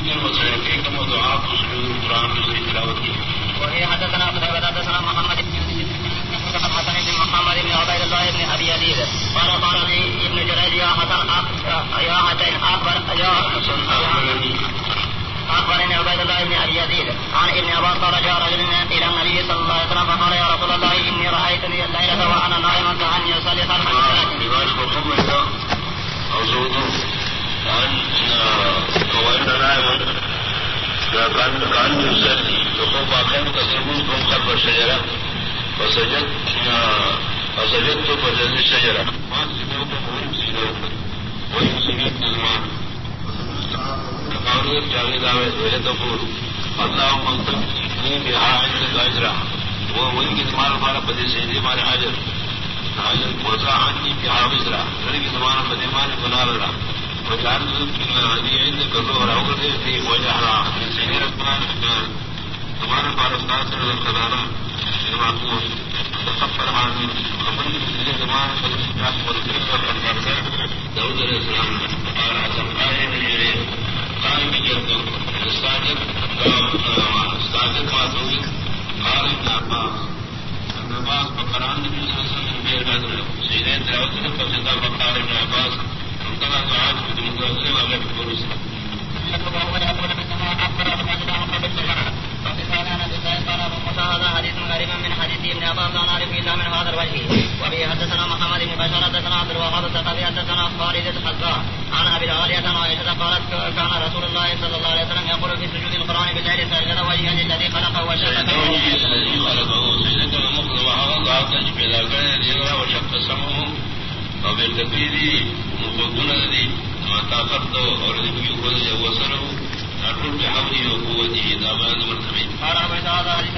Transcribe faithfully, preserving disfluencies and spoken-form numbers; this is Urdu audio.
كم دعاء القرآن تلاوتي. وهي حدثنا قتيبة حدثنا محمد بن حسن بن محمد بن عبيد الله بن أبي يزيد قال قال لي ابن جريج يا حسن يا حسين أخبر يا حسن أخبرني عبيد الله بن أبي يزيد عن ابن عباس قال جاء رجل إلى النبي صلى الله عليه وسلم فقال يا رسول الله إني رأيتني الليلة وأنا نائم كأني أصلي خلف الصلاة. وأنا نائم كأني أصلي فقام أقام تصرفون قوم خلف الشجرة فسجدت فسجدت فجد الشجرة ما سجدت ويمسجدون ويمسجدت الماء فقالوا جاويد آويد ويتقول اللهم انتبني بها عندك أجرا وإنك تمار فارق بدي سيدي ماري حاجر حاجر وزا عني بها وزرا فإنك تمار بدي ماري فنار را وجعل هذه عندك الظهر أو قدرتي وجعل من سيدي رسمان تمار فارق ناصر الخلالة المعقول تخفر عني ومن سيدي تمار فالسجاح والكريم داود عليه السلام قال عزم قائم الجريم قائم جردو استاجد استاجد ما زوجد قال ابن عباس ابن عباس فقران النبي صلى الله عليه وسلم بير بدر سيدين تلاوتنا فسنتا فقال ابن عباس انتنا دعاء بمتوسل وغير بفروس هذا حديث غريب من حديث ابن عباس لا نعرف الا من هذا الوجه. وبه حدثنا محمد بن بشار حدثنا عبد الوهاب الثقفي حدثنا خالد الحذاء عن ابي العالية عن عائشة قالت كان رسول الله صلى الله عليه وسلم يقول في سجود القرآن بالليل سجد وجها للذي خلقه وشق الذي خلقه سجدة المخض وهذا تجبل كان يرى وشق سمعه وبالتكبير مخضون الذي ما تاخرته اور الذي يقول وصله أقول بحوله وقوته دابان مرتبين. قال أبو سعد